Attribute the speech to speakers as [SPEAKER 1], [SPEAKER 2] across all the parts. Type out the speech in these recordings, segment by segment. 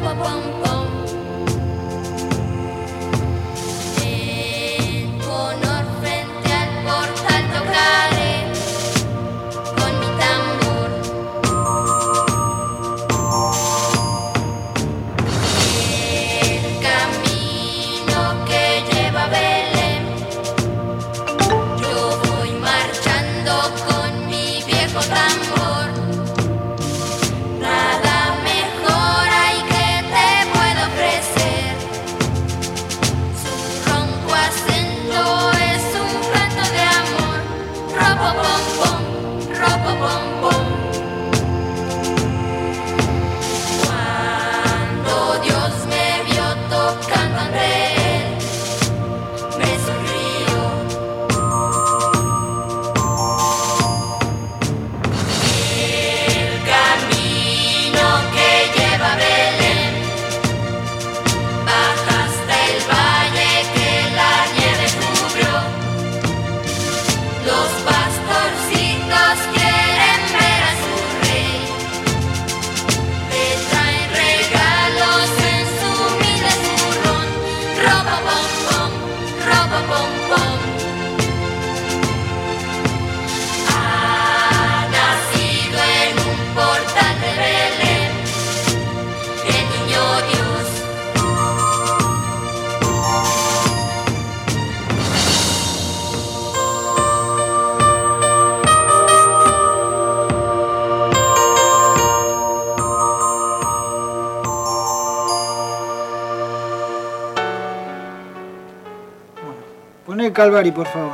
[SPEAKER 1] Poné Calvary, por favor.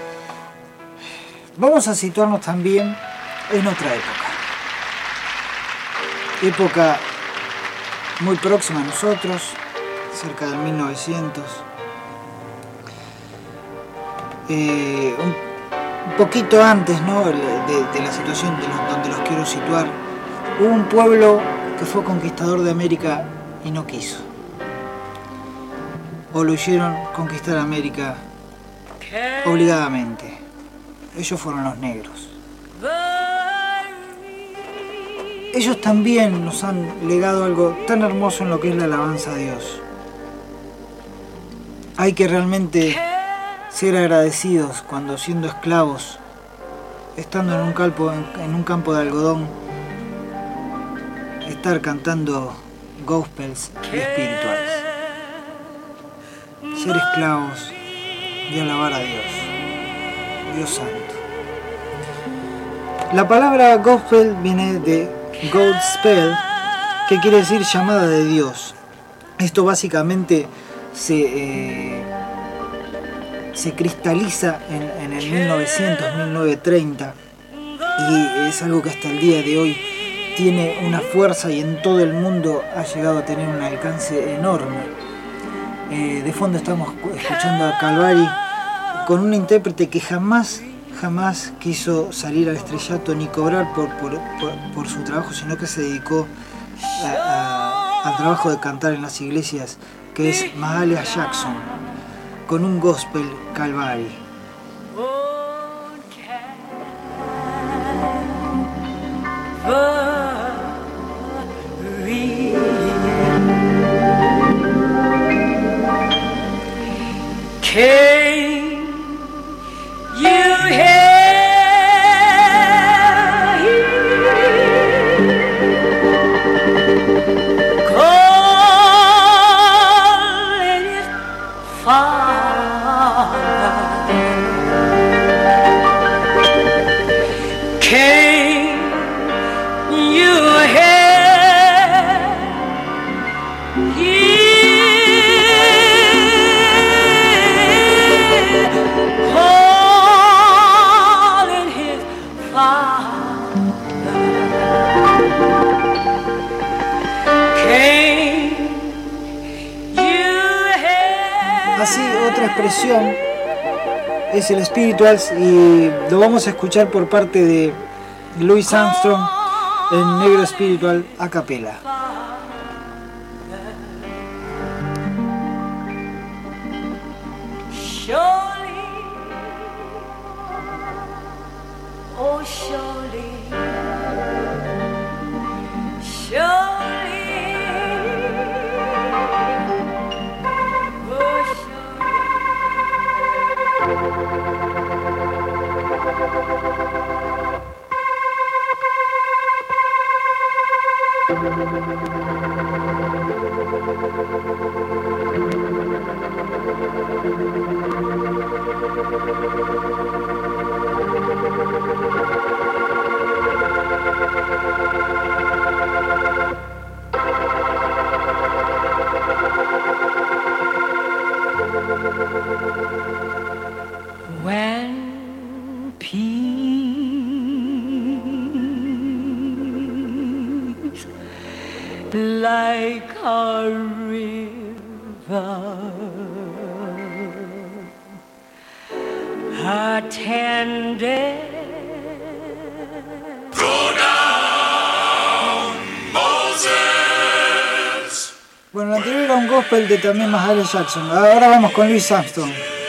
[SPEAKER 1] Vamos a situarnos también en otra época muy próxima a nosotros, cerca del 1900. Un poquito antes, ¿no?, de la situación donde los quiero situar. Hubo un pueblo que fue conquistador de América y no quiso. O lo hicieron conquistar América obligadamente. Ellos fueron los negros. Ellos también nos han legado algo tan hermoso en lo que es la alabanza a Dios. Hay que realmente ser agradecidos cuando, siendo esclavos, estando en un campo de algodón, estar cantando gospels y espirituales. Ser esclavos y alabar a Dios, Dios Santo. La palabra gospel viene de Godspell, que quiere decir llamada de Dios. Esto básicamente se cristaliza en el 1930 y es algo que hasta el día de hoy tiene una fuerza y en todo el mundo ha llegado a tener un alcance enorme. De fondo estamos escuchando a Calvary con un intérprete que jamás quiso salir al estrellato ni cobrar por su trabajo, sino que se dedicó al trabajo de cantar en las iglesias, que es Mahalia Jackson, con un gospel Calvary.
[SPEAKER 2] Can you hear calling it Father? Can you hear
[SPEAKER 1] Así, otra expresión es el Spirituals, y lo vamos a escuchar por parte de Louis Armstrong en Negro Spiritual a capela.
[SPEAKER 2] Surely, oh surely, surely When peace like a river attended.
[SPEAKER 3] Go down, Moses.
[SPEAKER 1] Bueno, el anterior era un gospel de también Mahalia Jackson. Ahora vamos con Louis Armstrong.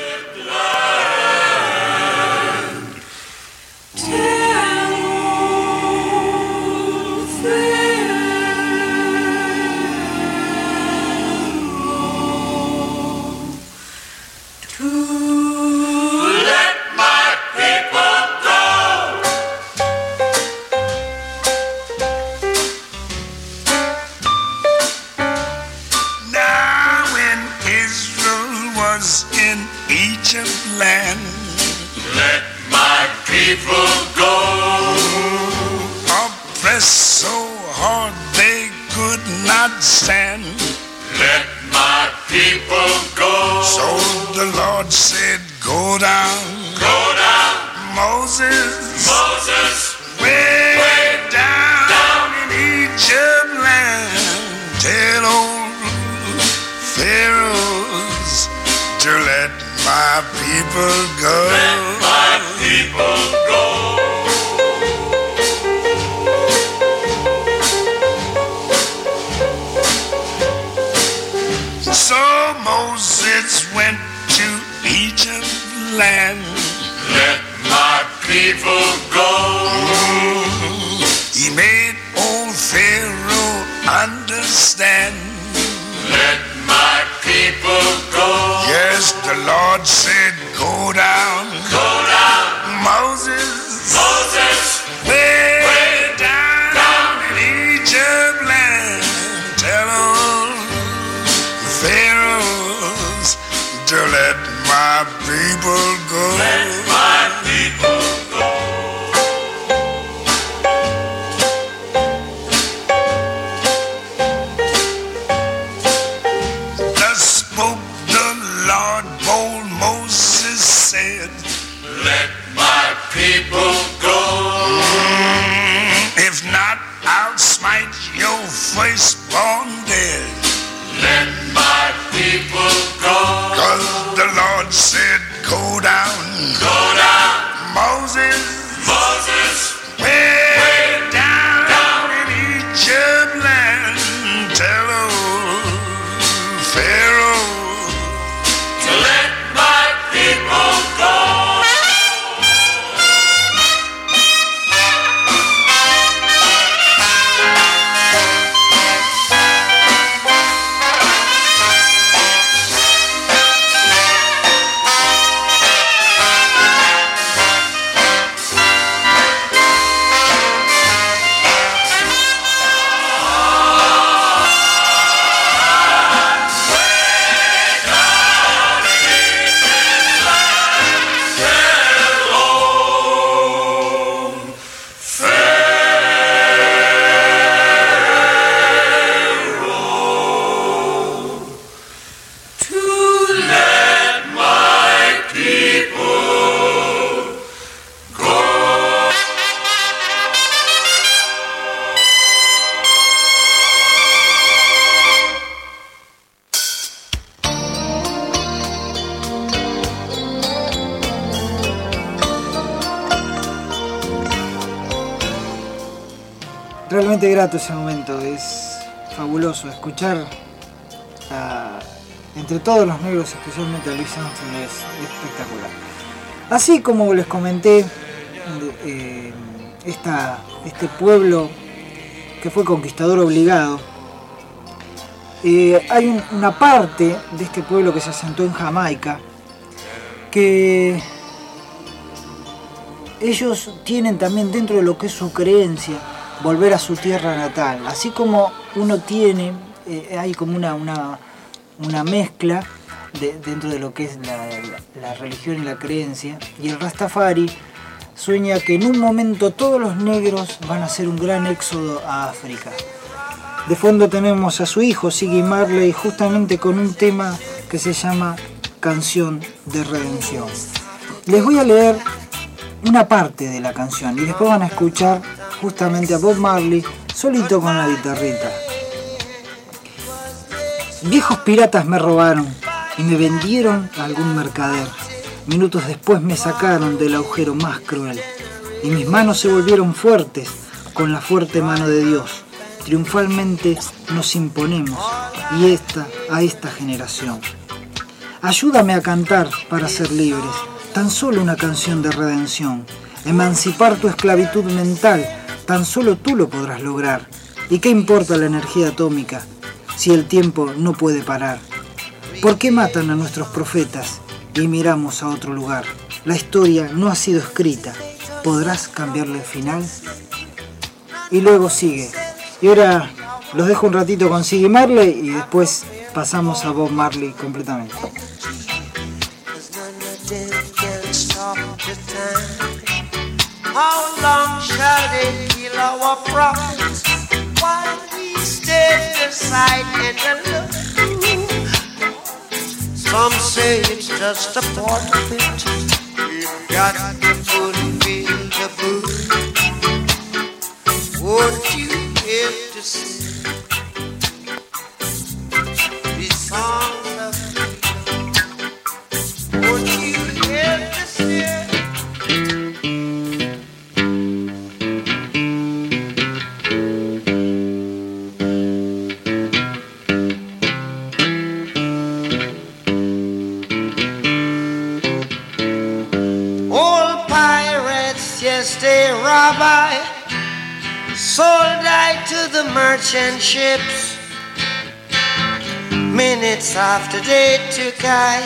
[SPEAKER 1] Realmente grato ese momento, es fabuloso escuchar entre todos los negros, especialmente a Louis Armstrong, es espectacular. Así como les comenté, este pueblo que fue conquistador obligado, hay una parte de este pueblo que se asentó en Jamaica, que ellos tienen también dentro de lo que es su creencia volver a su tierra natal. Así como uno tiene, hay como una mezcla dentro de lo que es la religión y la creencia, y el Rastafari sueña que en un momento todos los negros van a hacer un gran éxodo a África. De fondo tenemos a su hijo Ziggy Marley, justamente con un tema que se llama Canción de Redención. Les voy a leer una parte de la canción y después van a escuchar justamente a Bob Marley solito con la guitarrita. Viejos piratas me robaron y me vendieron a algún mercader. Minutos después me sacaron del agujero más cruel y mis manos se volvieron fuertes con la fuerte mano de Dios. Triunfalmente nos imponemos y a esta generación. Ayúdame a cantar para ser libres, tan solo una canción de redención. Emancipar tu esclavitud mental, tan solo tú lo podrás lograr. ¿Y qué importa la energía atómica si el tiempo no puede parar? ¿Por qué matan a nuestros profetas y miramos a otro lugar? La historia no ha sido escrita. ¿Podrás cambiarle el final? Y luego sigue. Y ahora los dejo un ratito con Ziggy Marley y después pasamos a Bob Marley completamente.
[SPEAKER 4] How long shall they kill our prophets while we stand aside and look? Some say it's just a part of it. We've got to fulfill the book. Won't you help to sing these songs of freedom? Won't you help to sing? Old pirates, yes, they rob I. Sold I to the merchant ships. Minutes after they took I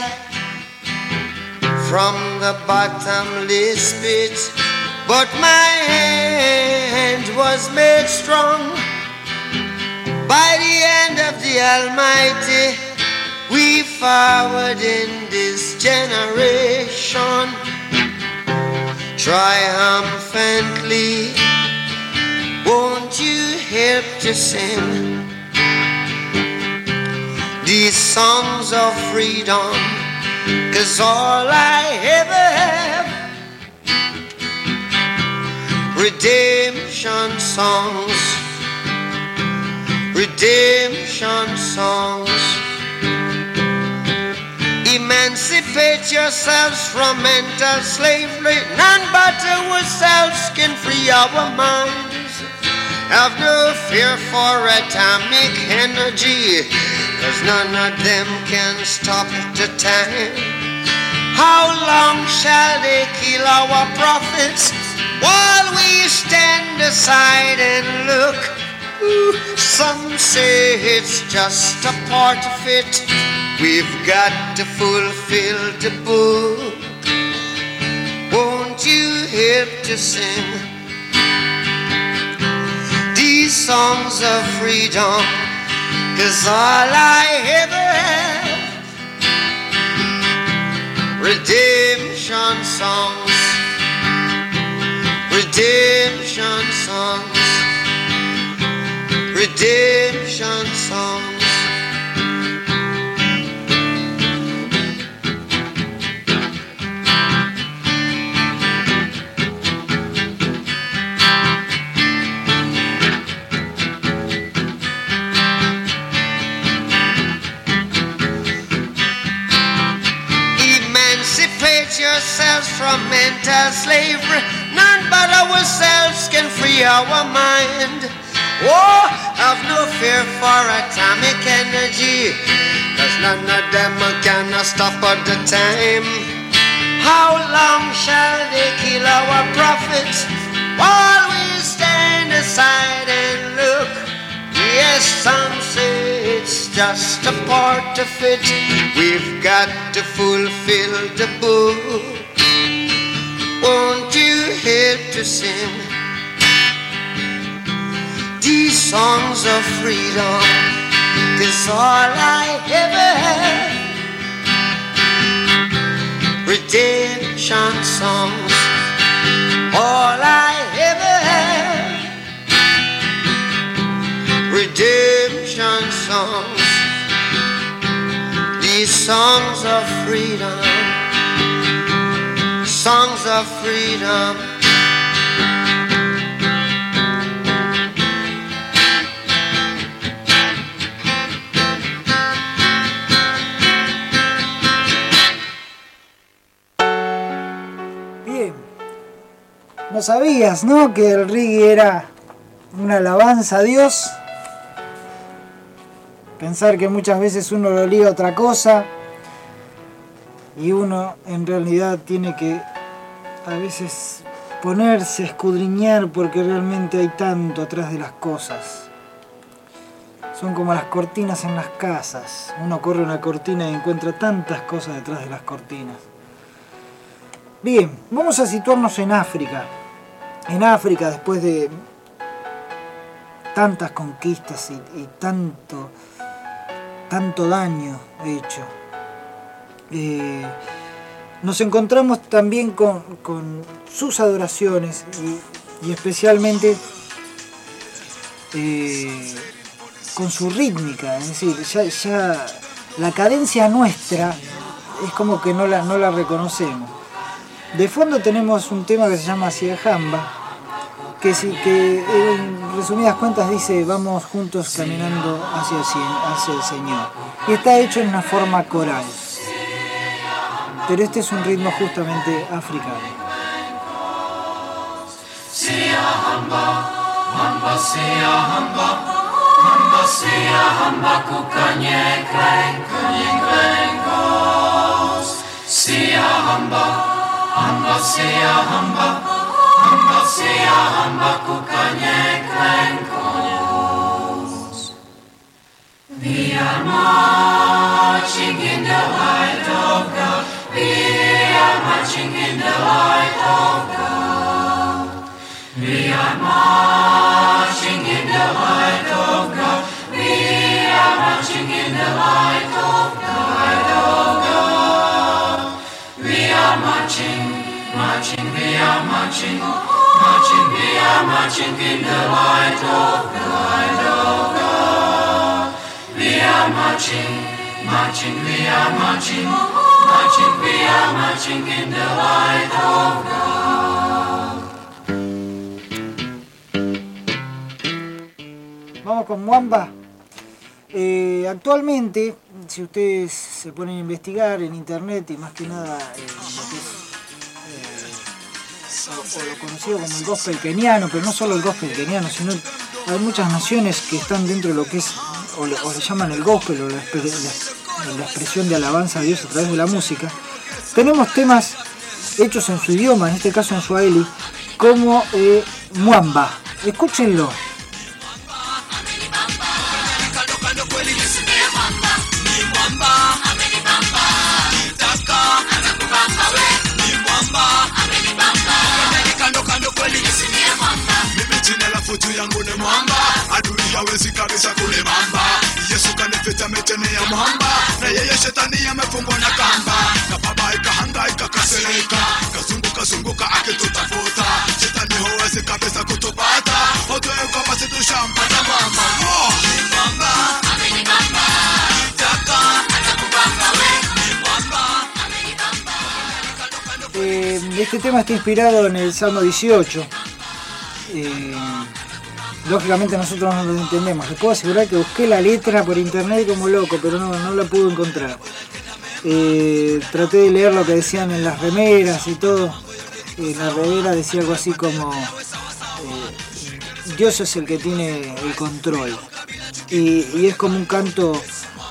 [SPEAKER 4] from the bottomless pit. But my hand was made strong by the hand of the Almighty. We forward in this generation triumphantly. Won't you help to sing these songs of freedom? 'Cause all I ever have, redemption songs, redemption songs. Emancipate yourselves from mental slavery. None but ourselves can free our minds. Have no fear for atomic energy, 'cause none of them can stop the time. How long shall they kill our prophets while we stand aside and look? Ooh, some say it's just a part of it. We've got to fulfill the book. Won't you help to sing these songs of freedom? 'Cause all I ever have, redemption songs, redemption songs, redemption songs. Yourselves from mental slavery. None but ourselves can free our mind. Oh, have no fear for atomic energy, 'cause none of them can stop at the time. How long shall they kill our prophets while we stand aside and look? Yes, some say it's just a part of it. We've got to fulfill the book. Won't you help to sing These songs of freedom is all I ever had. Redemption songs, all I ever had. Redemption songs, these songs of freedom, songs of freedom.
[SPEAKER 1] No sabías, ¿no?, que el reggae era una alabanza a Dios. Pensar que muchas veces uno lo liga a otra cosa y uno en realidad tiene que a veces ponerse a escudriñar porque realmente hay tanto atrás de las cosas. Son como las cortinas en las casas. Uno corre una cortina y encuentra tantas cosas detrás de las cortinas. Bien, vamos a situarnos en África. En África, después de tantas conquistas y tanto daño hecho, nos encontramos también con sus adoraciones y especialmente con su rítmica. Es decir, ya la cadencia nuestra es como que no la reconocemos. De fondo tenemos un tema que se llama Siahamba, que en resumidas cuentas dice: vamos juntos caminando hacia el Señor. Y está hecho en una forma coral. Pero este es un ritmo justamente africano.
[SPEAKER 3] Siahamba, hamba siahamba, hamba siahamba kukanye krengos. Siahamba. Hamba siahamba, hamba siahamba kukanye krenkos. We are marching in the light of God. We are marching in the light of God. We are marching in the light of God. We are marching in the light of God. We are marching. Marching, we are marching, marching, we are marching in the light of God. We are marching, marching, we are marching, marching, we are marching in the light of God.
[SPEAKER 1] Vamos con Mwamba. Actualmente, si ustedes se ponen a investigar en internet y más que nada lo que es o lo conocido como el gospel keniano, pero no solo el gospel keniano, sino hay muchas naciones que están dentro de lo que es, o le llaman el gospel, o la expresión de alabanza a Dios a través de la música. Tenemos temas hechos en su idioma, en este caso en Swahili, como Mwamba. Escúchenlo.
[SPEAKER 5] Futu yangu ni mwamba, adui hawezi kabisa kule mamba. Yesu kanifita metene ya mwamba, na yeye shetani amefungwa na kamba. Na baba ikahangaika kasereka, kazunguka akitutafuta. Shetani hawezi kabisa kutupata, otoe kwa basi tushampata mwamba. Ni mwamba, ameni mwamba, taka atakubamba we. Ni mwamba, ameni mwamba.
[SPEAKER 1] Este tema está inspirado en el Salmo 18. Lógicamente nosotros no lo entendemos. Les puedo asegurar que busqué la letra por internet como loco, pero no la pude encontrar. Traté de leer lo que decían en las remeras y todo. La remera decía algo así como Dios es el que tiene el control. Y es como un canto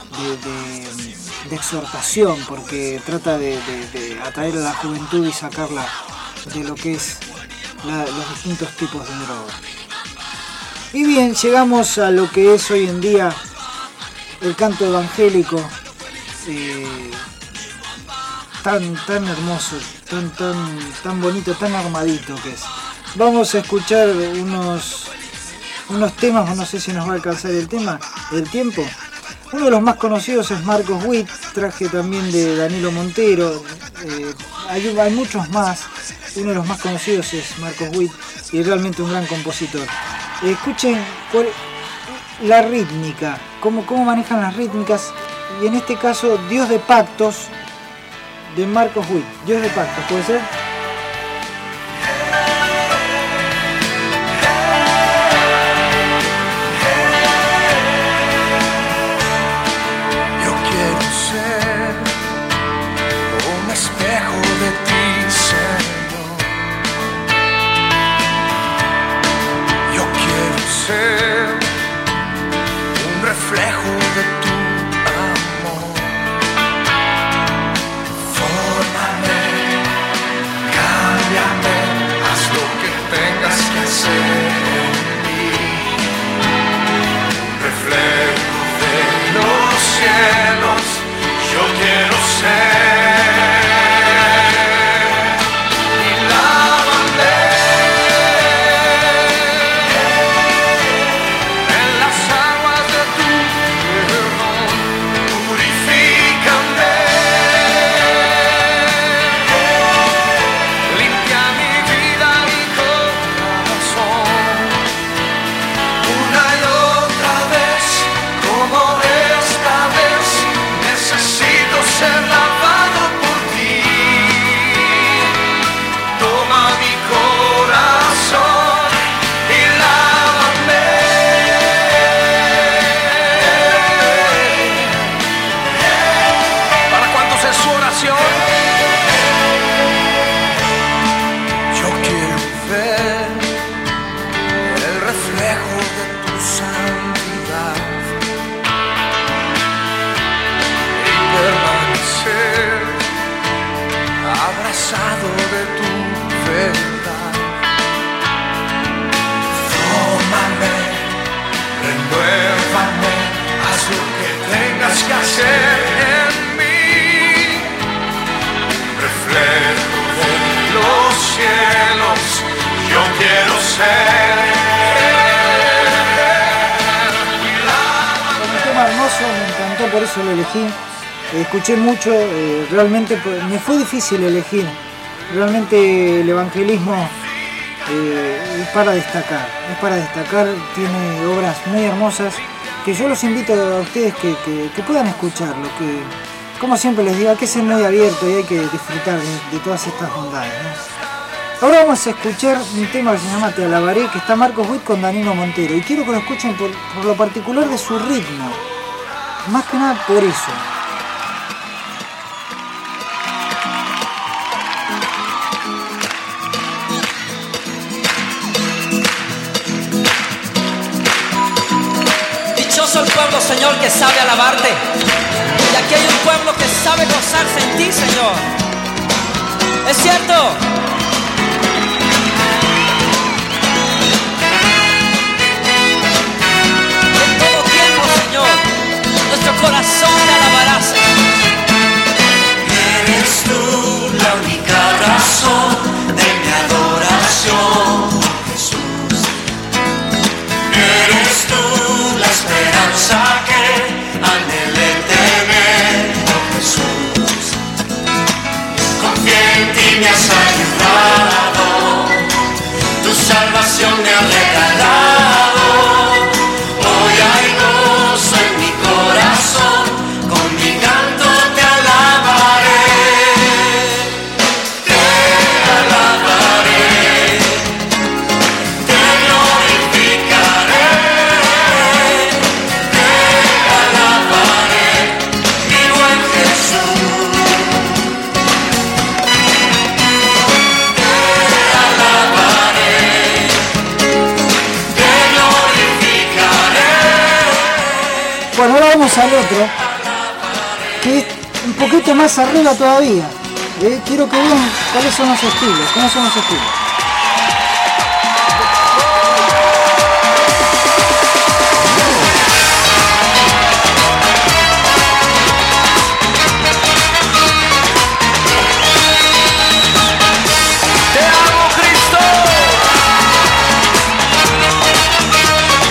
[SPEAKER 1] de exhortación, porque trata de atraer a la juventud y sacarla de lo que es los distintos tipos de droga. Y bien, llegamos a lo que es hoy en día el canto evangélico, tan hermoso, tan bonito, tan armadito que es. Vamos a escuchar unos temas, no sé si nos va a alcanzar el tiempo. Uno de los más conocidos es Marcos Witt, traje también de Danilo Montero, hay muchos más. Uno de los más conocidos es Marcos Witt y realmente un gran compositor. Escuchen la rítmica, cómo manejan las rítmicas, y en este caso Dios de Pactos de Marcos Witt. Dios de Pactos, ¿puede ser?
[SPEAKER 6] Yo quiero ser un espejo de ti, Señor. Yo quiero ser un reflejo de tu amor. Fórmame, cámbiame, haz lo que tengas que hacer en mí. Un reflejo de los cielos, yo quiero ser. Y lávame en las aguas de tu perdón, purifícame, limpia mi vida y corazón. Una y otra vez, como esta vez, necesito ser lavado por ti. Toma mi corazón y lávame. ¿Para cuántos es su oración? Yo quiero ver el reflejo de tu santidad y permanecer abrazado de tu verdad. Fórmame, renuévame, haz lo que tengas que hacer en mí. Reflejo de los cielos, yo quiero ser.
[SPEAKER 1] Un tema hermoso, me encantó, por eso lo elegí. Escuché mucho, realmente me fue difícil elegir. Realmente el evangelismo es para destacar, tiene obras muy hermosas que yo los invito a ustedes que puedan escucharlo, que como siempre les digo, hay que ser muy abierto y hay que disfrutar de todas estas bondades, ¿no? Ahora vamos a escuchar un tema que se llama Te Alabaré, que está Marcos Witt con Danilo Montero, y quiero que lo escuchen por lo particular de su ritmo, más que nada por eso.
[SPEAKER 7] Dichoso el pueblo, Señor, que sabe alabarte. Y aquí hay un pueblo que sabe gozarse en ti, Señor. Es cierto. En todo tiempo, Señor, nuestro corazón te alabará, Señor.
[SPEAKER 3] Eres tú la única razón de mi adoración, Jesús. Eres tú la esperanza que anhelé tener, oh Jesús. Confié en ti, me has ayudado, tu salvación me ha regalado. Hoy hay gozo en mi corazón, con mi canto te alabaré. Te alabaré, te glorificaré. Te alabaré, mi buen Jesús. Te alabaré, te glorificaré.
[SPEAKER 1] Bueno, ahora vamos al otro, que es un poquito más arriba todavía. Quiero que vean cuáles son los estilos, cómo son los estilos.
[SPEAKER 6] Te amo, Cristo.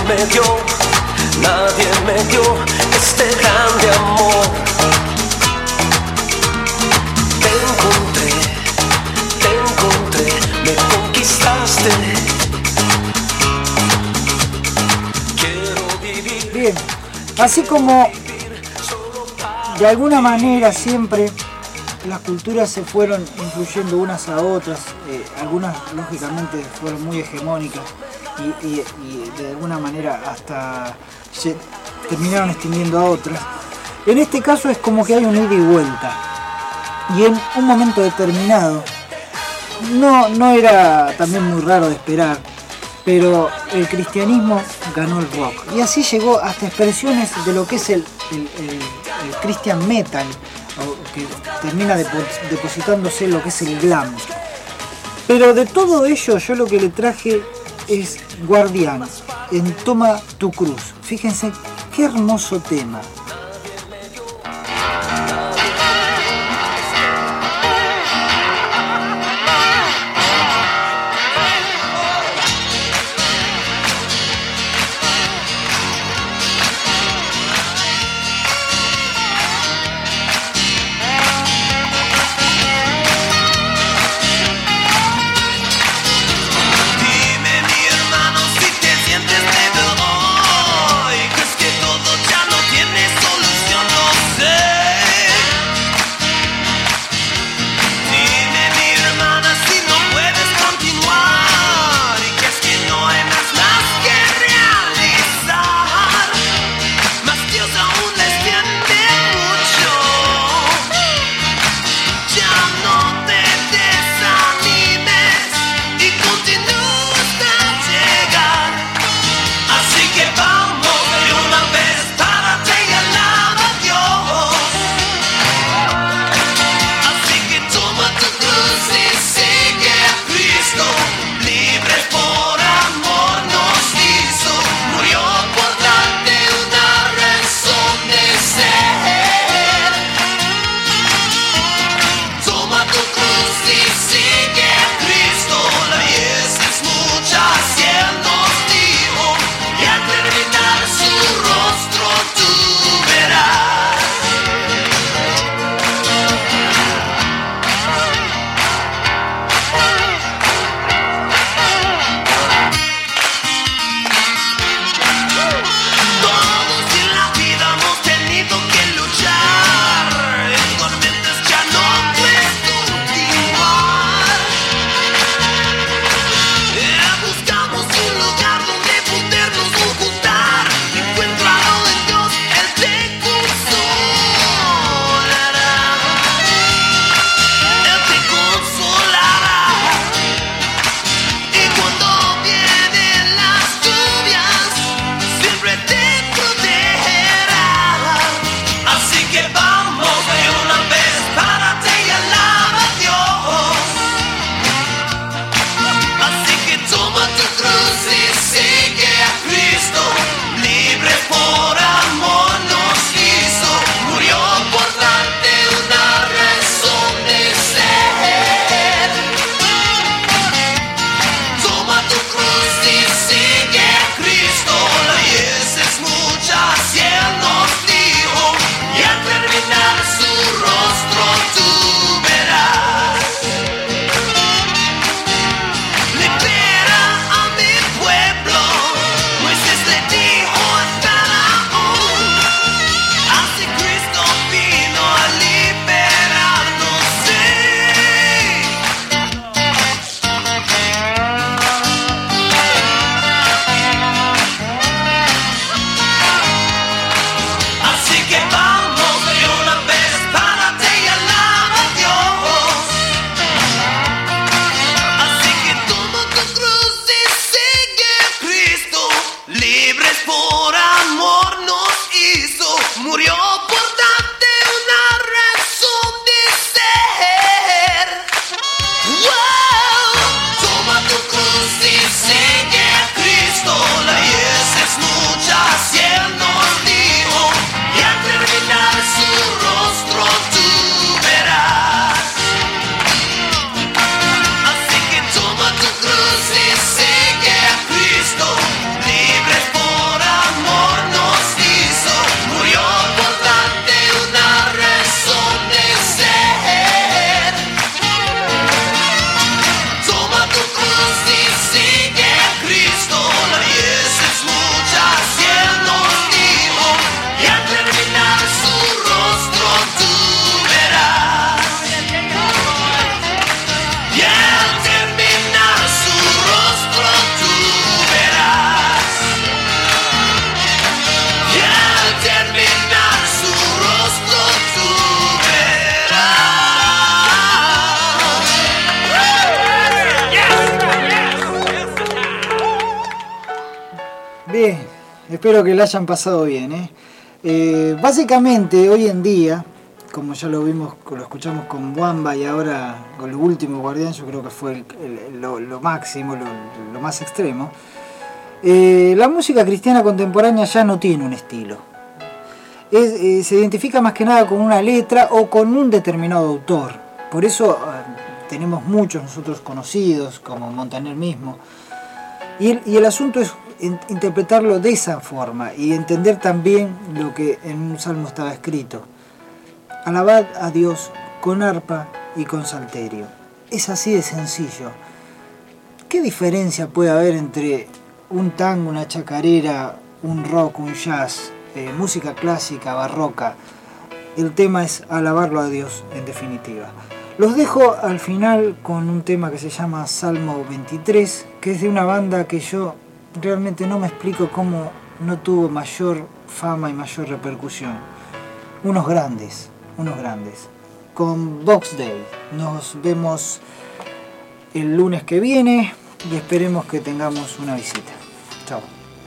[SPEAKER 8] me dio este grande amor. Te encontré, me conquistaste. Quiero vivir.
[SPEAKER 1] Bien, así como de alguna manera siempre las culturas se fueron influyendo unas a otras, algunas lógicamente fueron muy hegemónicas y de alguna manera hasta se terminaron extinguiendo a otras. En este caso es como que hay un ida y vuelta, y en un momento determinado, no era también muy raro de esperar, pero el cristianismo ganó el rock, y así llegó hasta expresiones de lo que es el Christian metal, que termina depositándose en lo que es el glam. Pero de todo ello yo lo que le traje es Guardián, en Toma tu Cruz. Fíjense qué hermoso tema.
[SPEAKER 8] Sientes débil hoy, crees que todo ya no tienes
[SPEAKER 1] Espero que la hayan pasado bien. Básicamente, hoy en día, como ya lo escuchamos con Wamba y ahora con el último Guardián, yo creo que fue lo máximo, lo más extremo. La música cristiana contemporánea ya no tiene un estilo. Se identifica más que nada con una letra o con un determinado autor. Por eso tenemos muchos nosotros conocidos, como Montaner mismo. Y el asunto es interpretarlo de esa forma y entender también lo que en un salmo estaba escrito. Alabad a Dios con arpa y con salterio. Es así de sencillo. ¿Qué diferencia puede haber entre un tango, una chacarera, un rock, un jazz, música clásica, barroca? El tema es alabarlo a Dios, en definitiva. Los dejo al final con un tema que se llama Salmo 23, que es de una banda que yo realmente no me explico cómo no tuvo mayor fama y mayor repercusión. Unos grandes, con Box Day. Nos vemos el lunes que viene y esperemos que tengamos una visita. Chao.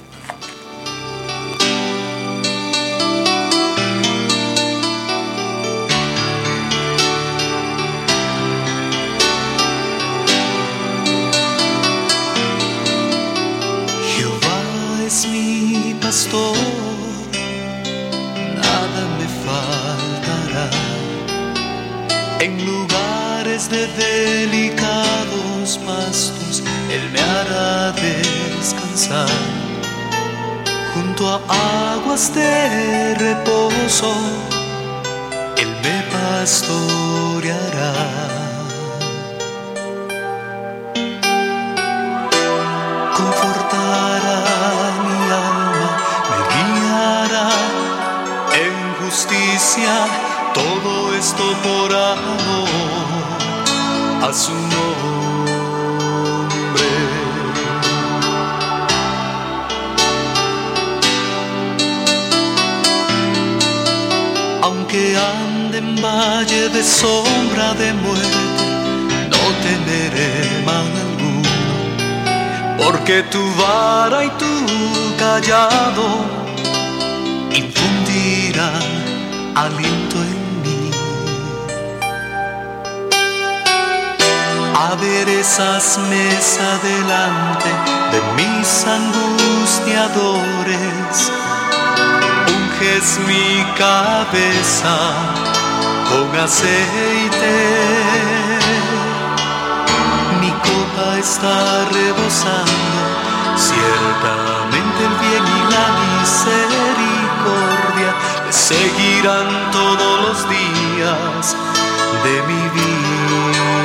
[SPEAKER 8] Mi pastor, nada me faltará. En lugares de delicados pastos, Él me hará descansar. Junto a aguas de reposo, Él me pastoreará. Confortará justicia, todo esto por amor a su nombre. Aunque ande en valle de sombra de muerte, no temeré mal alguno, porque tu vara y tu callado infundirán aliento en mí. Aderezas mesa delante de mis angustiadores, unges mi cabeza con aceite. Mi copa está rebosando, ciertamente el bien y la misericordia me seguirán todos los días de mi vida.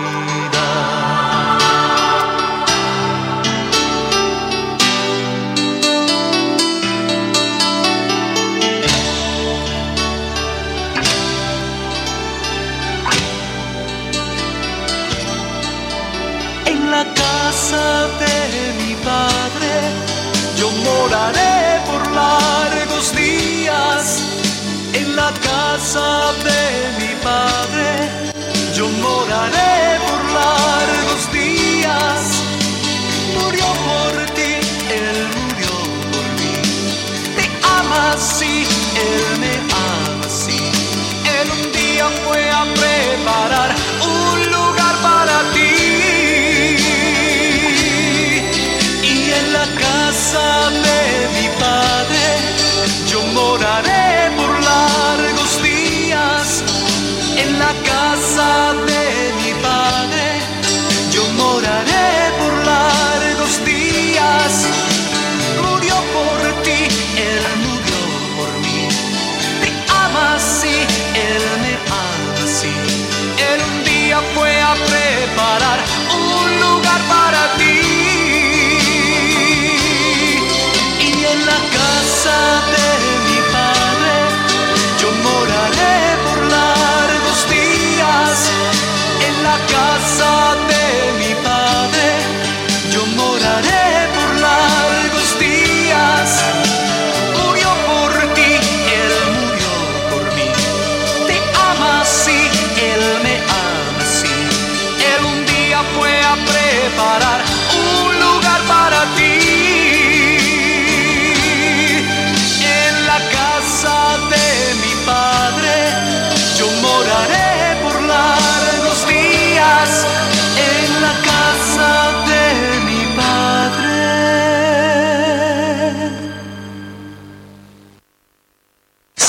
[SPEAKER 8] En la casa de mi Padre yo moraré por largos días. En la casa de mi Padre yo moraré por largos días. Murió por ti, Él murió por mí. Te ama así, Él me ama así. Él un día fue a preparar un lugar para ti. Y en la casa de mi Padre yo moraré por largos días. En la casa de mi Padre yo moraré por largos días. Murió por ti, Él murió por mí. Te ama así, Él me ama así. Él un día fue a preparar un lugar para ti. Y en la casa de mi Padre yo moraré por largos días. En la casa de mi Padre yo moraré por largos días. Murió por ti, Él murió por mí. Te ama así, Él me ama así. Él un día fue a preparar un lugar para ti.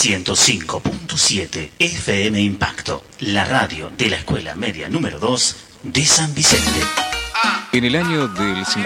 [SPEAKER 9] 105.7 FM Impacto, la radio de la Escuela Media número 2 de San Vicente.
[SPEAKER 10] En el año del